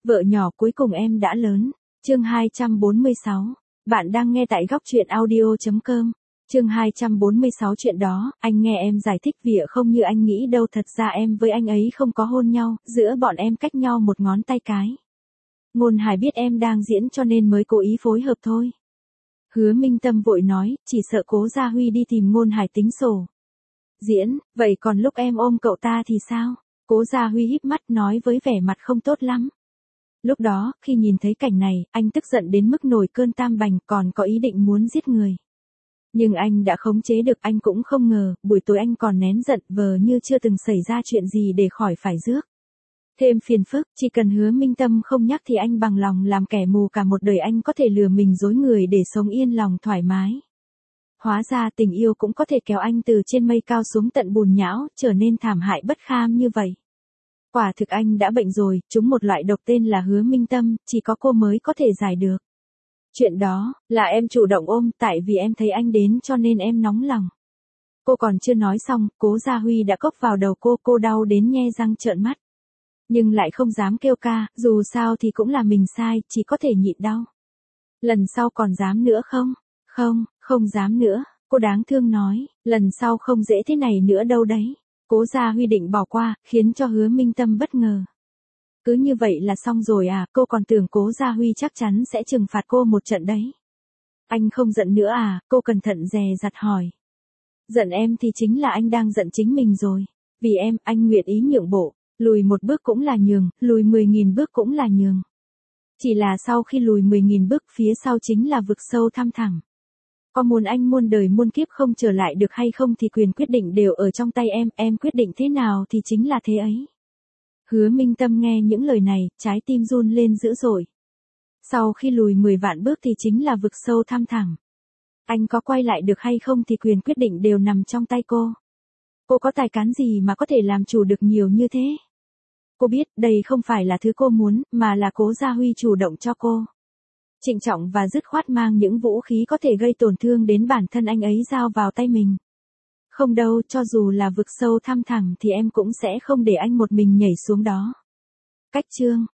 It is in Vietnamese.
Vợ nhỏ cuối cùng em đã lớn. Chương 246. Bạn đang nghe tại góc truyện audio.com. Chương 246 chuyện đó, anh nghe em giải thích vỉa không như anh nghĩ đâu, thật ra em với anh ấy không có hôn nhau, giữa bọn em cách nhau một ngón tay cái. Ngôn Hải biết em đang diễn cho nên mới cố ý phối hợp thôi. Hứa Minh Tâm vội nói, chỉ sợ Cố Gia Huy đi tìm Ngôn Hải tính sổ. Diễn, vậy còn lúc em ôm cậu ta thì sao? Cố Gia Huy híp mắt nói với vẻ mặt không tốt lắm. Lúc đó, khi nhìn thấy cảnh này, anh tức giận đến mức nổi cơn tam bành, còn có ý định muốn giết người. Nhưng anh đã khống chế được, anh cũng không ngờ, buổi tối anh còn nén giận vờ như chưa từng xảy ra chuyện gì để khỏi phải rước thêm phiền phức, chỉ cần Hứa Minh Tâm không nhắc thì anh bằng lòng làm kẻ mù cả một đời, anh có thể lừa mình dối người để sống yên lòng thoải mái. Hóa ra tình yêu cũng có thể kéo anh từ trên mây cao xuống tận bùn nhão, trở nên thảm hại bất kham như vậy. Quả thực anh đã bệnh rồi, trúng một loại độc tên là Hứa Minh Tâm, chỉ có cô mới có thể giải được. Chuyện đó, là em chủ động ôm, tại vì em thấy anh đến cho nên em nóng lòng. Cô còn chưa nói xong, Cố Gia Huy đã cốc vào đầu cô đau đến nhe răng trợn mắt. Nhưng lại không dám kêu ca, dù sao thì cũng là mình sai, chỉ có thể nhịn đau. Lần sau còn dám nữa không? Không dám nữa, cô đáng thương nói, lần sau không dễ thế này nữa đâu đấy. Cố Gia Huy định bỏ qua, khiến cho Hứa Minh Tâm bất ngờ. Cứ như vậy là xong rồi à, cô còn tưởng Cố Gia Huy chắc chắn sẽ trừng phạt cô một trận đấy. Anh không giận nữa à, cô cẩn thận dè dặt hỏi. Giận em thì chính là anh đang giận chính mình rồi. Vì em, anh nguyện ý nhượng bộ, lùi một bước cũng là nhường, lùi 10.000 bước cũng là nhường. Chỉ là sau khi lùi 10.000 bước phía sau chính là vực sâu thăm thẳm. Có muốn anh muôn đời muôn kiếp không trở lại được hay không thì quyền quyết định đều ở trong tay em quyết định thế nào thì chính là thế ấy. Hứa Minh Tâm nghe những lời này, trái tim run lên dữ dội. Sau khi lùi 10 vạn bước thì chính là vực sâu thăm thẳm. Anh có quay lại được hay không thì quyền quyết định đều nằm trong tay cô. Cô có tài cán gì mà có thể làm chủ được nhiều như thế? Cô biết đây không phải là thứ cô muốn, mà là Cố Gia Huy chủ động cho cô. Trịnh trọng và dứt khoát mang những vũ khí có thể gây tổn thương đến bản thân anh ấy giao vào tay mình. Không đâu, cho dù là vực sâu thăm thẳm thì em cũng sẽ không để anh một mình nhảy xuống đó. Cách chương